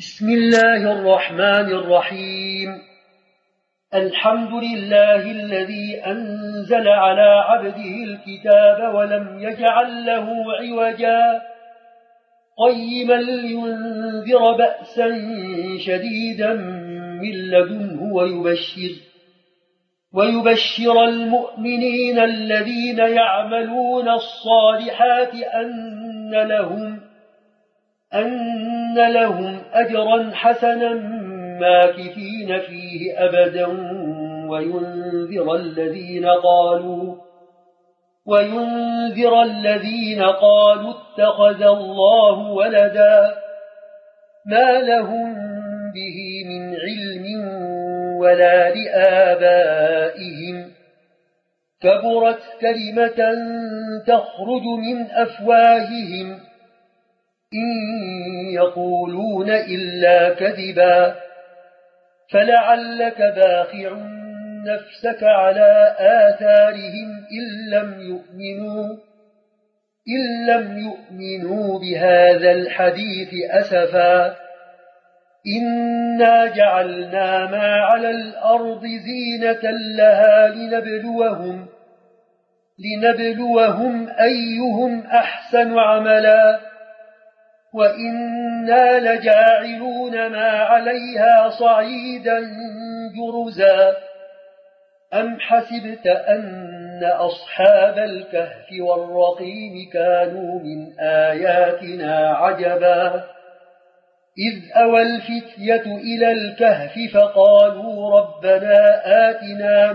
بسم الله الرحمن الرحيم. الحمد لله الذي أنزل على عبده الكتاب ولم يجعل له عوجا قيما لينذر بأسا شديدا من لدنه ويبشر المؤمنين الذين يعملون الصالحات أن لهم أجرا حسنا ماكثين فيه أبدا وينذر الذين قالوا اتخذ الله ولدا ما لهم به من علم ولا لآبائهم كبرت كلمة تخرج من أفواههم إن يقولون إلا كذبا فلعلك باخع نفسك على آثارهم إن لم يؤمنوا بهذا الحديث أسفا إنا جعلنا ما على الأرض زينة لها لنبلوهم أيهم أحسن عملا وإنا لجاعلون ما عليها صعيدا جرزا أم حسبت أن أصحاب الكهف والرقيم كانوا من آياتنا عجبا إذ أوى الفتية إلى الكهف فقالوا ربنا آتنا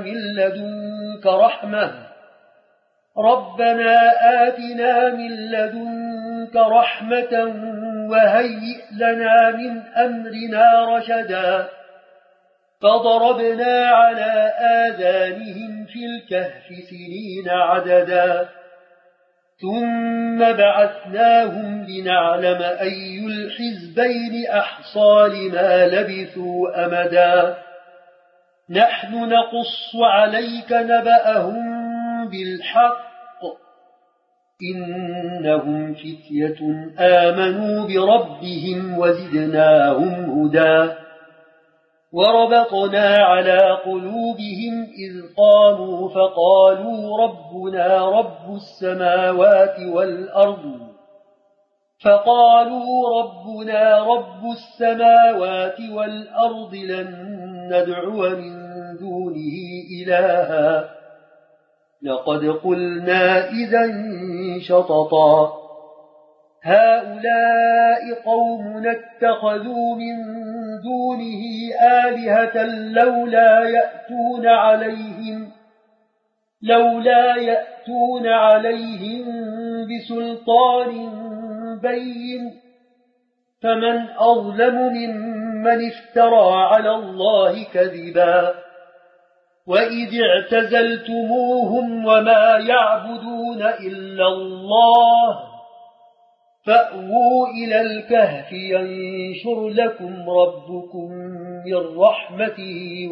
من لدنك رحمة وهيئ لنا من أمرنا رشدا فضربنا على آذانهم في الكهف سنين عددا ثم بعثناهم لنعلم أي الحزبين أحصى لما لبثوا أمدا نحن نقص عليك نبأهم بالحق إنهم فتية آمنوا بربهم وزدناهم هدى وربطنا على قلوبهم إذ قاموا فقالوا ربنا رب السماوات والأرض لن ندعو من دونه إلها لقد قلنا إذا شططا هؤلاء قومنا اتخذوا من دونه آلهة لولا يأتون عليهم بسلطان بين فمن أظلم ممن افترى على الله كذبا وإذ اعتزلتموهم وما يعبدون إلا الله فأووا إلى الكهف ينشر لكم ربكم من رحمته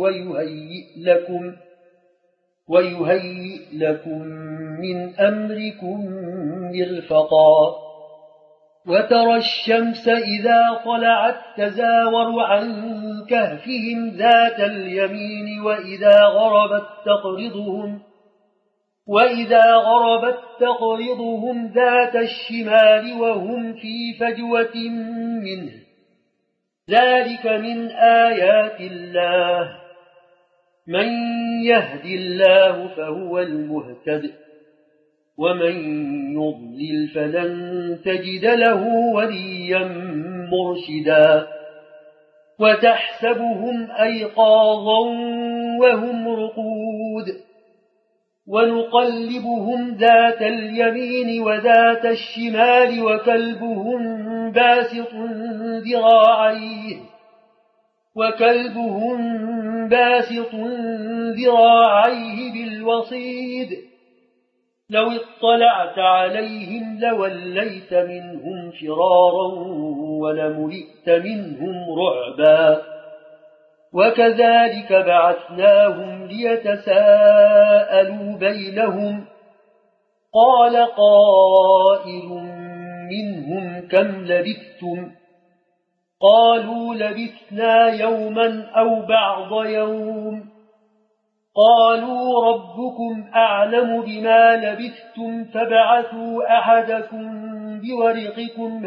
ويهيئ لكم من أمركم مرفقا وترى الشمس إذا طلعت تزاور عن كهفهم ذات اليمين وإذا غربت تقرضهم ذات الشمال وهم في فجوة منه ذلك من آيات الله من يهد الله فهو المهتد ومن يضلل فلن تجد له وليا مرشدا وتحسبهم أيقاظا وهم رقود ونقلبهم ذات اليمين وذات الشمال وكلبهم باسط ذراعيه بالوصيد لو اطلعت عليهم لوليت منهم فرارا ولملئت منهم رعبا وكذلك بعثناهم ليتساءلوا بينهم قال قائل منهم كم لبثتم قالوا لبثنا يوما أو بعض يوم قالوا ربكم أعلم بما لبثتم فابعثوا أحدكم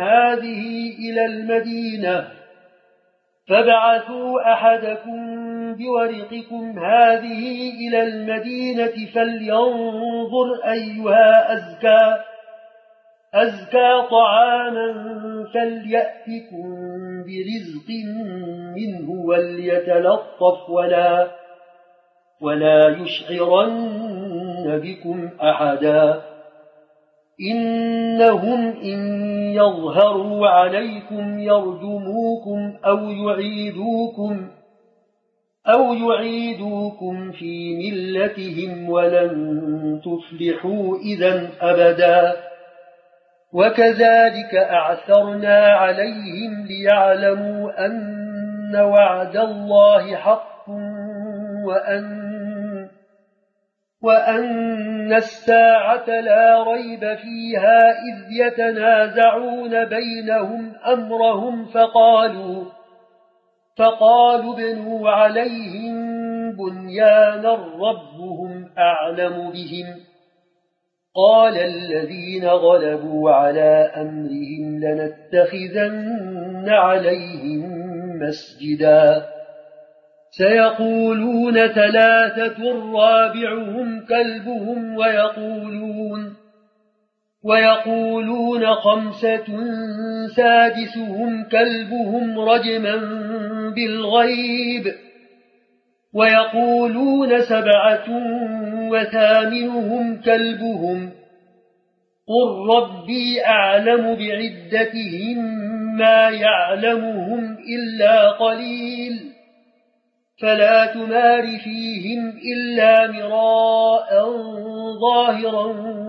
بورقكم هذه إلى المدينة فلينظر أيها أزكى طعاما فليأتكم برزق منه وليتلطف ولا يشعرن بكم أحدا إنهم إن يظهروا عليكم يرجموكم أو يعيدوكم في ملتهم ولن تفلحوا إذا أبدا وكذلك أعثرنا عليهم ليعلموا أن وعد الله حق وأن الساعة لا ريب فيها إذ يتنازعون بينهم أمرهم فقالوا ابنوا عليهم بنيانا ربهم أعلم بهم قال الذين غلبوا على أمرهم لنتخذن عليهم مسجدا سيقولون 3 رابعهم كلبهم ويقولون 5 سادسهم كلبهم رجما بالغيب ويقولون 7 وثامنهم كلبهم قل ربي أعلم بعدتهم ما يعلمهم إلا قليل فلا تمار فيهم إلا مراء ظاهرا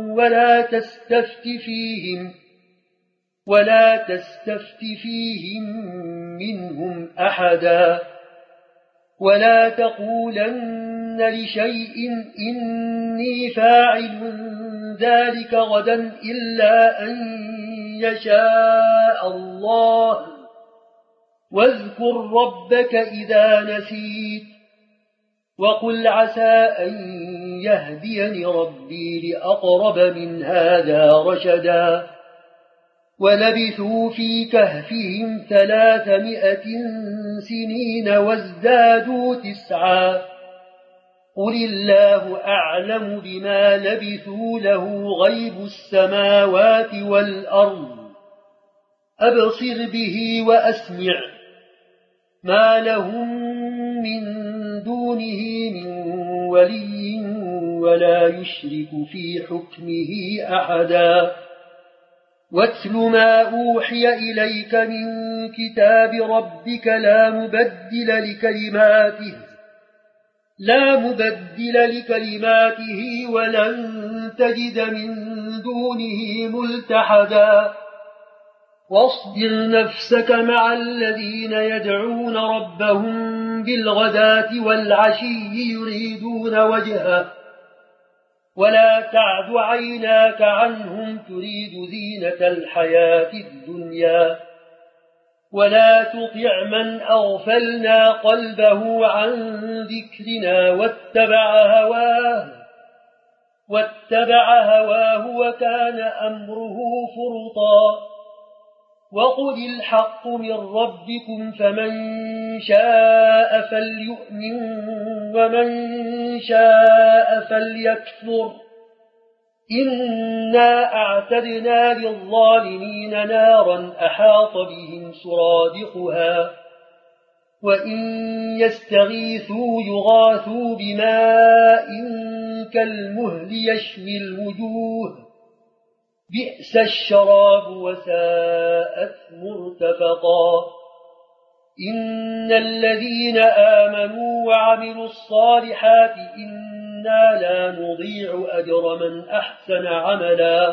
ولا تستفت فيهم منهم أحدا ولا تقولن لشيء إني فاعل ذلك غدا إلا أن يشاء الله واذكر ربك إذا نسيت وقل عسى أن يهديني ربي لأقرب من هذا رشدا ولبثوا في كهفهم 300 سنين وازدادوا 9 قل الله أعلم بما لبثوا له غيب السماوات والأرض أبصر به وأسمع ما لهم من دونه من ولي ولا يشرك في حكمه أحدا واتل ما أوحي إليك من كتاب ربك لا مبدل لكلماته ولن تجد من دونه ملتحدا واصبر نفسك مع الذين يدعون ربهم بالغداة والعشي يريدون وجهه ولا تعد عيناك عنهم تريد زينة الحياة الدنيا ولا تطع من أغفلنا قلبه عن ذكرنا واتبع هواه وكان أمره فرطا وقل الحق من ربكم فمن شاء فليؤمن ومن شاء فليكفر إنا أعتدنا للظالمين نارا أحاط بهم سرادقها وإن يستغيثوا يغاثوا بماء كالمهل يشوي الوجوه بئس الشراب وساءت مرتفقا إن الذين آمنوا وعملوا الصالحات إنا لا نضيع أجر من أحسن عملا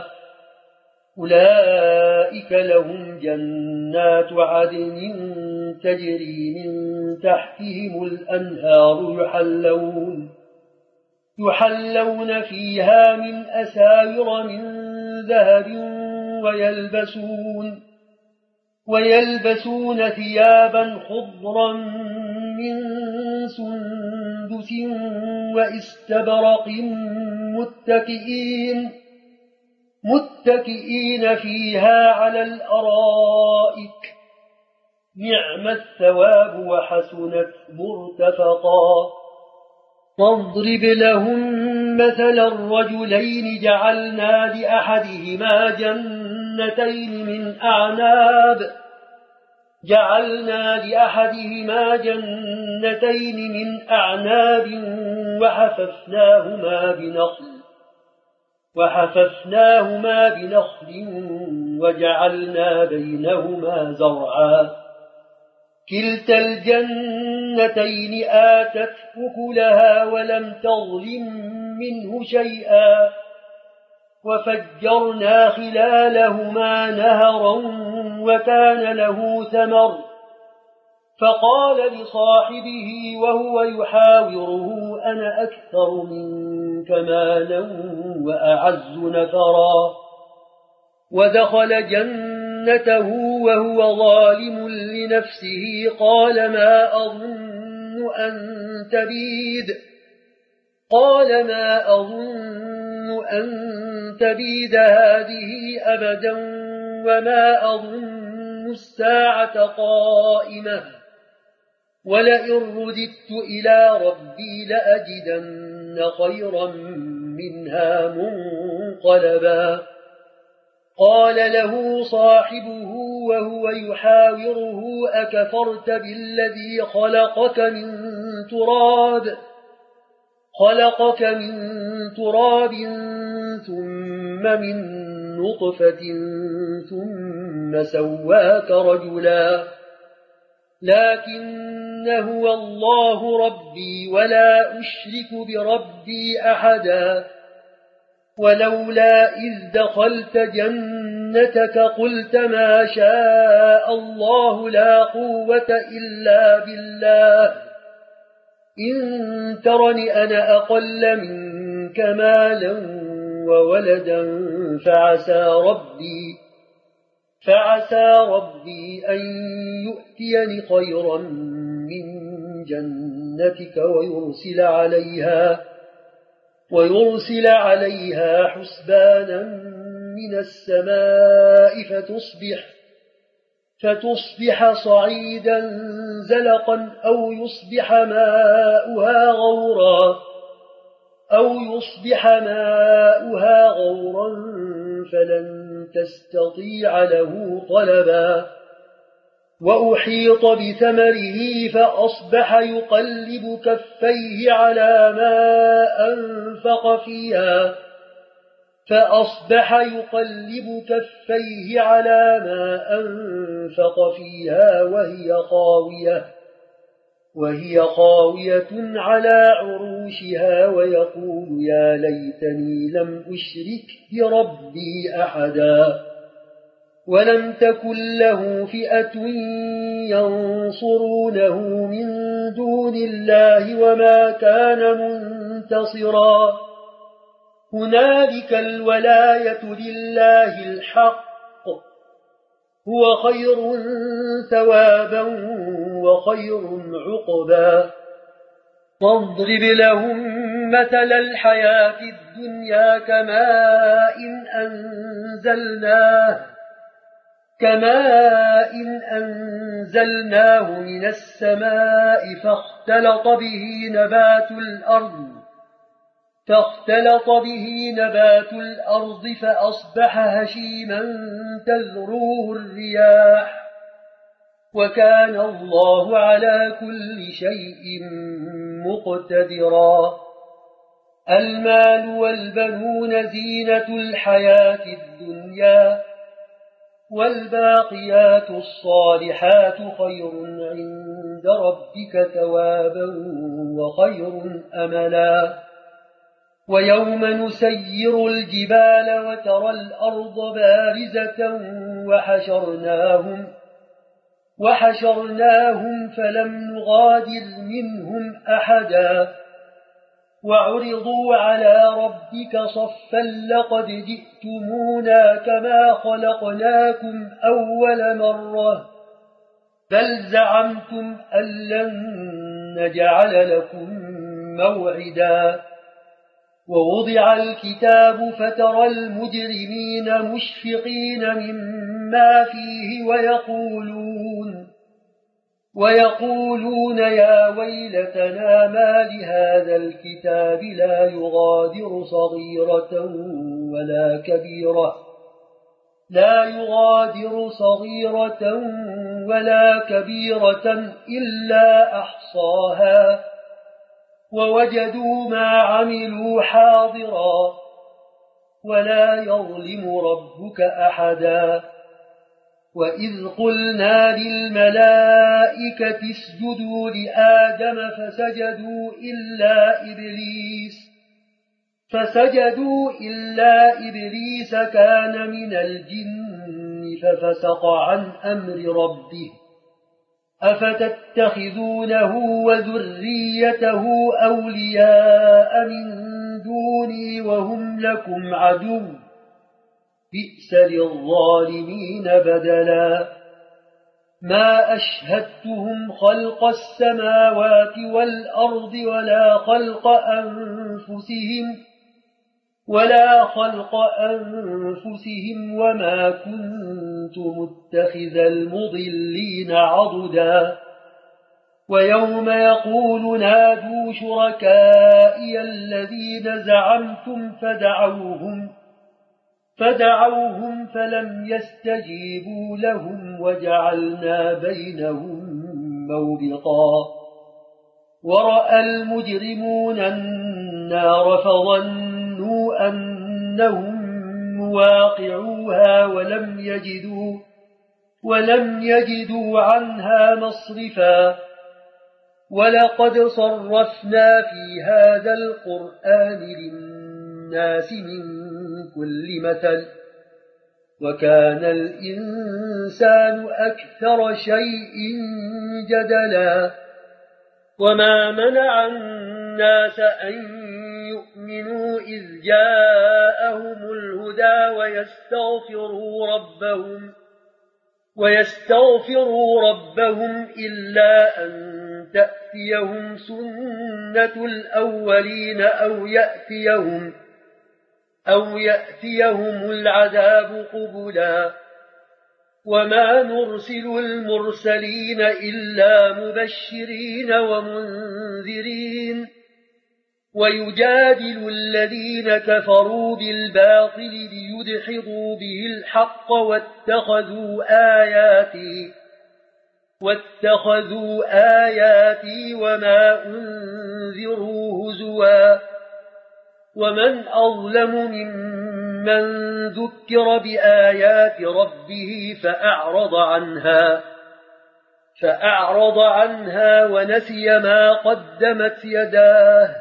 أولئك لهم جنات عدن تجري من تحتهم الأنهار يحلون فيها من أساور من ذهب ويلبسون ثيابا خضرا من سندس وإستبرق متكئين فيها على الأرائك نعم الثواب وحسنت مرتفقا واضرب لهم مثل الرجلين جعلنا لأحدهما جنتين من أعناب وحففناهما بنخل وجعلنا بينهما زرعا كلتا الجنتين آتت أكلها ولم تظلم منه شيئا وفجرنا خلالهما نهرا وكان له ثمر فقال لصاحبه وهو يحاوره أنا أكثر منك مالا وأعز نفرا ودخل جنته وهو ظالم لنفسه قال ما أظن أن تبيد هذه أبدا وما أظن الساعة قائمة ولئن رددت إلى ربي لأجدن خيرا منها منقلبا قال له صاحبه وهو يحاوره أكفرت بالذي خلقك من تراب ثم من نطفة ثم سواك رجلا لكن هو الله ربي ولا أشرك بربي أحدا ولولا إذ دخلت جنتك قلت ما شاء الله لا قوة إلا بالله إن ترني أنا أقل منك مالا وولدا فعسى ربي أن يؤتيني خيرا من جنتك ويرسل عليها حسبانا من السماء فتصبح صعيدا زلقا أو يصبح ماؤها غورا فلن تستطيع له طلبا وأحيط بثمره فأصبح يقلب كفيه على ما أنفق فيها وهي خاوية على عروشها ويقول يا ليتني لم أشرك بربي أحدا ولم تكن له فئة ينصرونه من دون الله وما كان منتصرا هنالك الولاية لله الحق هو خير ثوابا وخير عقبا واضرب لهم مثل الحياة الدنيا كماء أنزلناه من السماء فاختلط به نبات الأرض فأصبح هشيما تذروه الرياح وكان الله على كل شيء مقتدرا المال والبنون زينة الحياة الدنيا والباقيات الصالحات خير عند ربك ثوابا وخير أملا ويوم نسير الجبال وترى الأرض بارزة وحشرناهم فلم نغادر منهم أحدا وعرضوا على ربك صفا لقد جئتمونا كما خلقناكم أول مرة بل زعمتم أن لن نجعل لكم موعدا ووضع الكتاب فترى المجرمين مشفقين مما فيه ويقولون يا ويلتنا ما لهذا الكتاب لا يغادر صغيرة ولا كبيرة إلا أحصاها ووجدوا ما عملوا حاضرا ولا يظلم ربك أحدا وإذ قلنا للملائكة اسجدوا لآدم فسجدوا إلا إبليس كان من الجن ففسق عن أمر ربه أفتتخذونه وذريته أولياء من دوني وهم لكم عدو بئس للظالمين بدلا ما أشهدتهم خلق السماوات والأرض ولا خلق أنفسهم وما كنت متخذ المضلين عضدا ويوم يقول نادوا شركائي الذين زعمتم فدعوهم فلم يستجيبوا لهم وجعلنا بينهم موبقا ورأى المجرمون النار فظنوا أنهم مواقعوها ولم يجدوا عنها مصرفا ولقد صرفنا في هذا القرآن للناس من كل مثل وكان الإنسان أكثر شيء جدلا وما منع الناس أن يؤمنوا إذ جاءهم الهدى ويستغفروا ربهم إلا أن تأتيهم سنة الأولين أو يأتيهم العذاب قبلا وما نرسل المرسلين إلا مبشرين ومنذرين ويجادل الذين كفروا بالباطل ليدحضوا به الحق واتخذوا آياتي وما أنذروا هزوا ومن أظلم ممن ذكر بآيات ربه فأعرض عنها ونسي ما قدمت يداه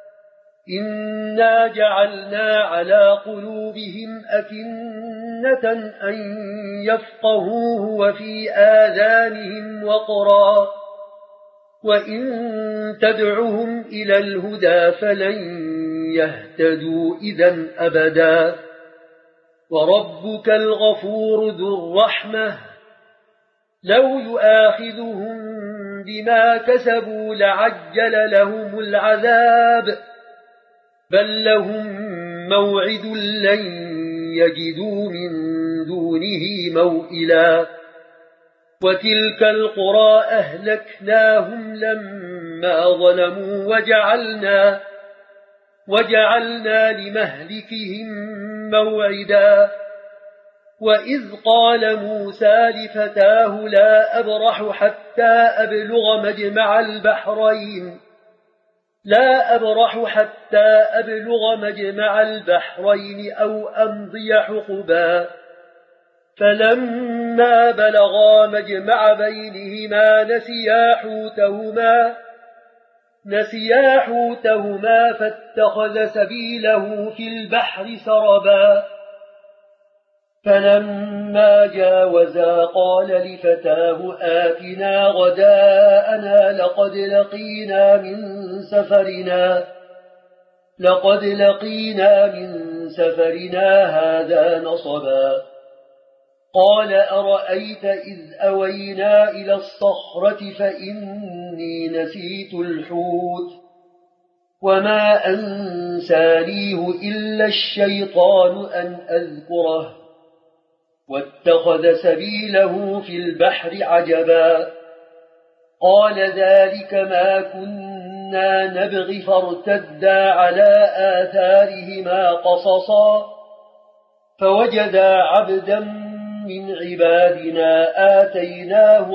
إنا جعلنا على قلوبهم أكنة أن يفقهوه وفي آذانهم وقرا وإن تدعهم إلى الهدى فلن يهتدوا إذا أبدا وربك الغفور ذو الرحمة لو يؤاخذهم بما كسبوا لعجل لهم العذاب بل لهم موعد لن يجدوا من دونه موئلا وتلك القرى أهلكناهم لما ظلموا وجعلنا لمهلكهم موعدا وإذ قال موسى لفتاه لا أبرح حتى أبلغ مجمع البحرين أو أمضي حقبا فلما بلغا مجمع بينهما نسيا حوتهما فاتخذ سبيله في البحر سربا فلما جاوزا قال لفتاه آتنا غداءنا لقد لقينا من سفرنا لقد لقينا من سفرنا هذا نصبا قال أرأيت إذ أوينا إلى الصخرة فإني نسيت الحوت وما أنسانيه إلا الشيطان أن أذكره واتخذ سبيله في البحر عجبا قال ذلك ما كنا نبغي فارتدا على آثارهما قصصا فوجدا عبدا من عبادنا آتيناه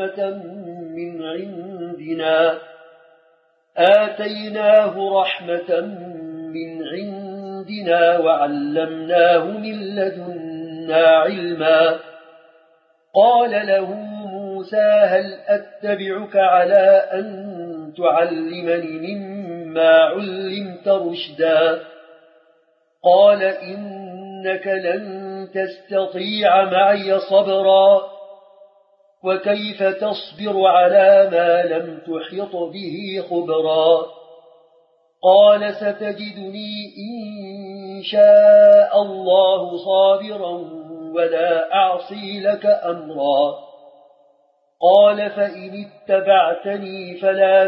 رحمة من عندنا وعلمناه من لدنا علما قال له موسى هل أتبعك على أن تعلمني مما علمت رشدا قال إنك لن تستطيع معي صبرا وكيف تصبر على ما لم تحط به خبرا قال ستجدني إن شاء الله صابرا ولا أعصي لك أمرا قال فإن اتبعتني فلا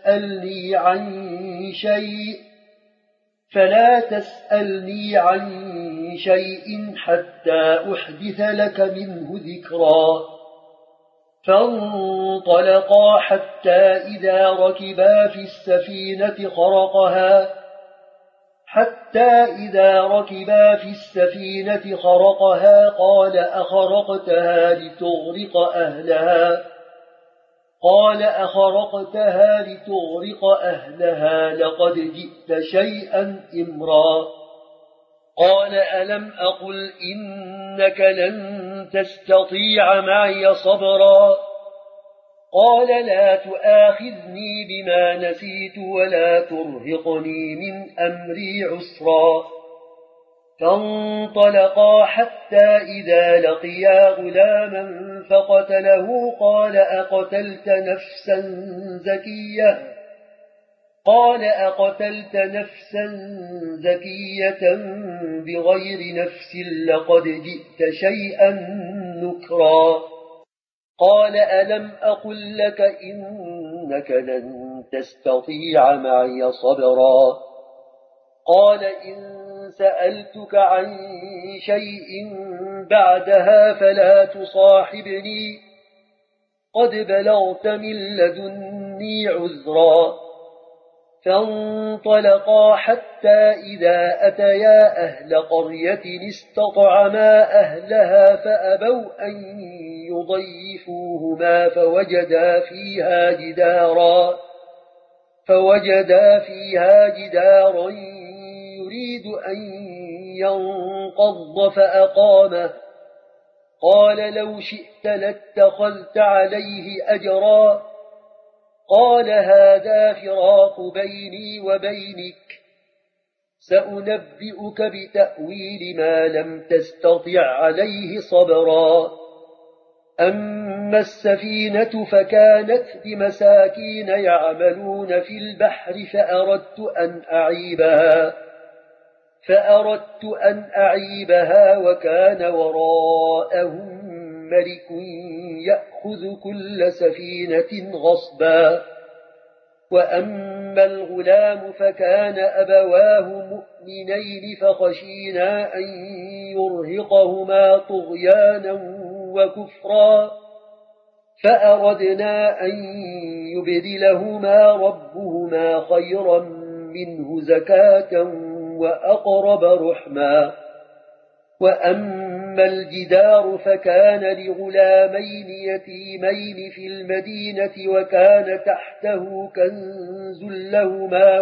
تسألني عن شيء حتى أحدث لك منه ذكرا فانطلقا حتى إذا ركبا في السفينة خرقها قال أخرقتها لتغرق أهلها لقد جئت شيئا إمرا قال ألم أقل إنك لن تستطيع معي صبرا قال لا تؤاخذني بما نسيت ولا ترهقني من أمري عسرا فانطلقا حتى إذا لقيا غلاما فقتله قال أقتلت نفسا زكية بغير نفس لقد جئت شيئا نكرا قال ألم أقل لك إنك لن تستطيع معي صبرا قال إن سألتك عن شيء بعدها فلا تصاحبني قد بلغت من لدني عذرا فانطلقا حتى إذا أتيا أهل قرية استطعما أهلها فأبوا أن يضيفوهما فوجدا فيها جدارا يريد أن ينقض فأقامه قال لو شئت لاتخذت عليه أجرا قال هذا فراق بيني وبينك سأنبئك بتأويل ما لم تستطع عليه صبرا أما السفينة فكانت لمساكين يعملون في البحر فأردت أن أعيبها وكان وراءهم ملك يأخذ كل سفينة غصبا وأما الغلام فكان أبواه مؤمنين فخشينا أن يرهقهما طغيانا وكفرا فأردنا أن يبدلهما ربهما خيرا منه زكاة وأقرب رحما وأما الجدار فكان لغلامين يتيمين في المدينة وكان تحته كنز لهما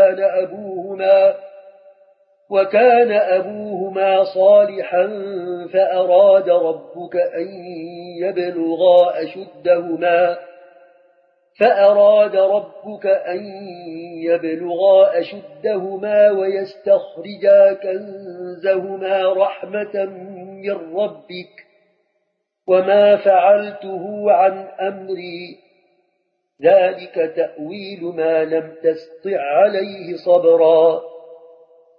وكان أبوهما صالحا فأراد ربك أن يبلغا أشدهما ويستخرجا كنزهما رحمة من ربك وما فعلته عن أمري ذلك تأويل ما لم تستطع عليه صبرا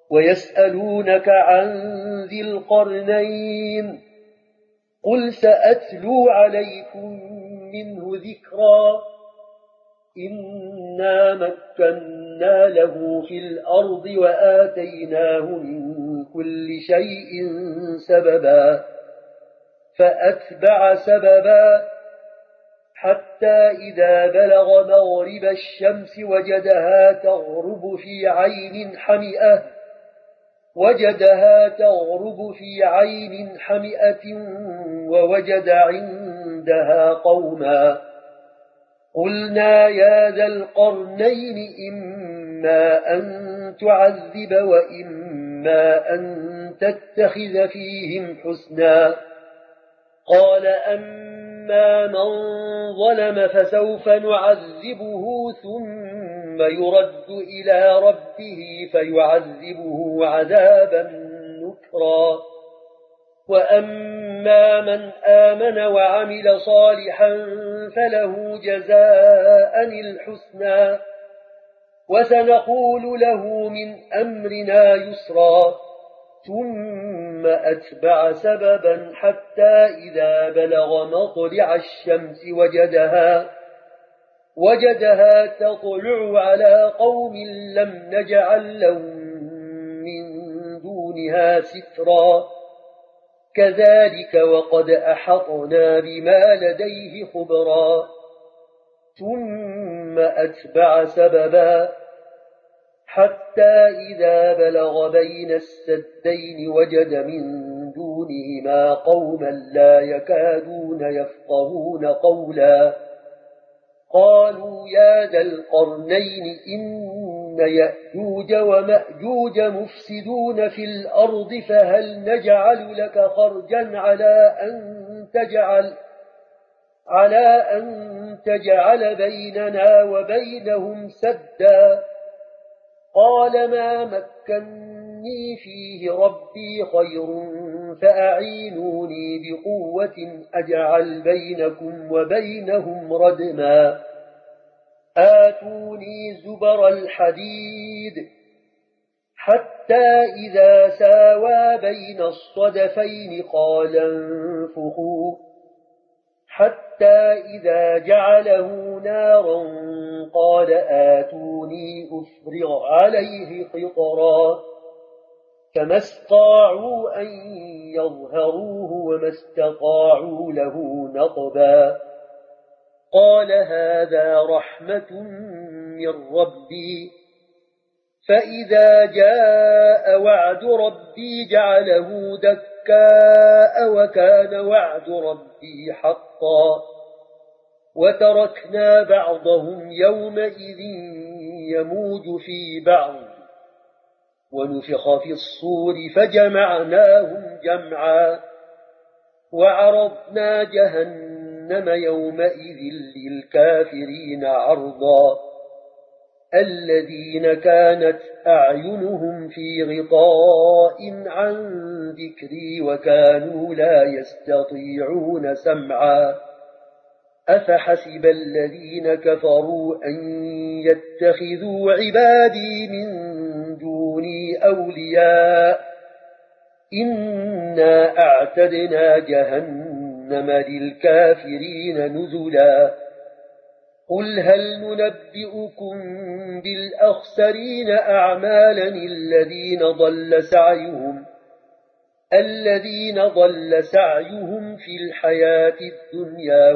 ويسألونك عن ذي القرنين قل سأتلو عليكم منه ذكرا إنا مكنا له في الأرض وآتيناه من كل شيء سببا فأتبع سببا حتى إذا بلغ مغرب الشمس وجدها تغرب في عين حمئة ووجد عندها قوما قلنا يا ذا القرنين إما أن تعذب وإما أن تتخذ فيهم حسنا قال أما من ظلم فسوف نعذبه ثم يرد إلى ربه فيعذبه عذابا نكرا وأما من آمن وعمل صالحا فله جزاء الحسنى وسنقول له من أمرنا يسرا ثم أتبع سببا حتى إذا بلغ مطلع الشمس وجدها تطلع على قوم لم نجعل لهم من دونها سترا كذلك وقد أحطنا بما لديه خبرا ثم أتبع سببا حتى إذا بلغ بين السدين وجد من دونهما قوما لا يكادون يفقهون قولا قالوا يا ذا القرنين إن يأجوج ومأجوج مفسدون في الأرض فهل نجعل لك خرجا على أن تجعل بيننا وبينهم سدا قال ما مكني فيه ربي خير فأعينوني بقوة أجعل بينكم وبينهم ردما آتوني زبر الحديد حتى إذا ساوى بين الصدفين قال انفخوا حتى إذا جعله نارا قال آتوني أفرغ عليه قطرا فما استطاعوا أن يظهروه وما استطاعوا له نقبا قال هذا رحمة من ربي فإذا جاء وعد ربي جعله دكاء وكان وعد ربي حقا وتركنا بعضهم يومئذ يموج في بعض ونفخ في الصور فجمعناهم جمعا وعرضنا جهنم يومئذ للكافرين عرضا الذين كانت أعينهم في غطاء عن ذكري وكانوا لا يستطيعون سمعا أفحسب الذين كفروا أن يتخذوا عبادي من دوني أولياء إنا أعتدنا جهنم للكافرين نزلا قل هل ننبئكم بالأخسرين أعمالا الذين ضل سعيهم في الحياة الدنيا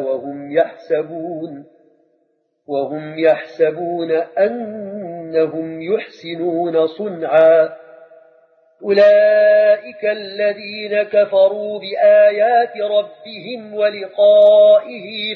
وهم يحسبون أنهم يحسنون صنعا أولئك الذين كفروا بآيات ربهم ولقائه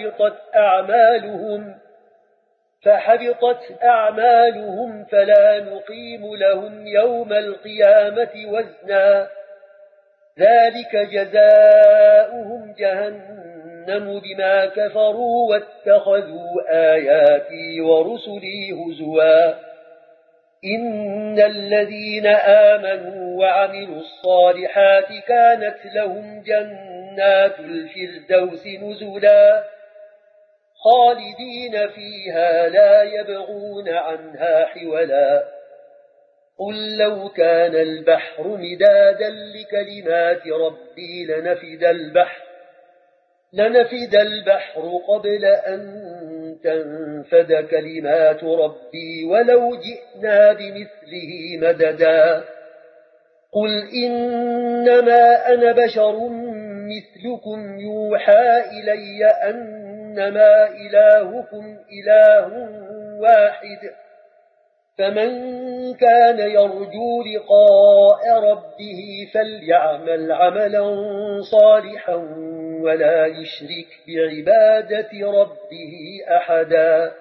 فحبطت أعمالهم فلا نقيم لهم يوم القيامة وزنا ذلك جزاؤهم جهنم بما كفروا واتخذوا آياتي ورسلي هزوا إن الذين آمنوا وعملوا الصالحات كانت لهم جنات الفردوس نزلا خالدين فيها لا يبغون عنها حولا قل لو كان البحر مدادا لكلمات ربي لنفد البحر قبل أن تنفد كلمات ربي ولو جئنا بمثله مددا قل إنما أنا بشر مثلكم يوحى إلي أنما إلهكم إله واحد فمن كان يرجو لقاء ربه فليعمل عملا صالحا ولا يشرك بعبادة ربه أحدا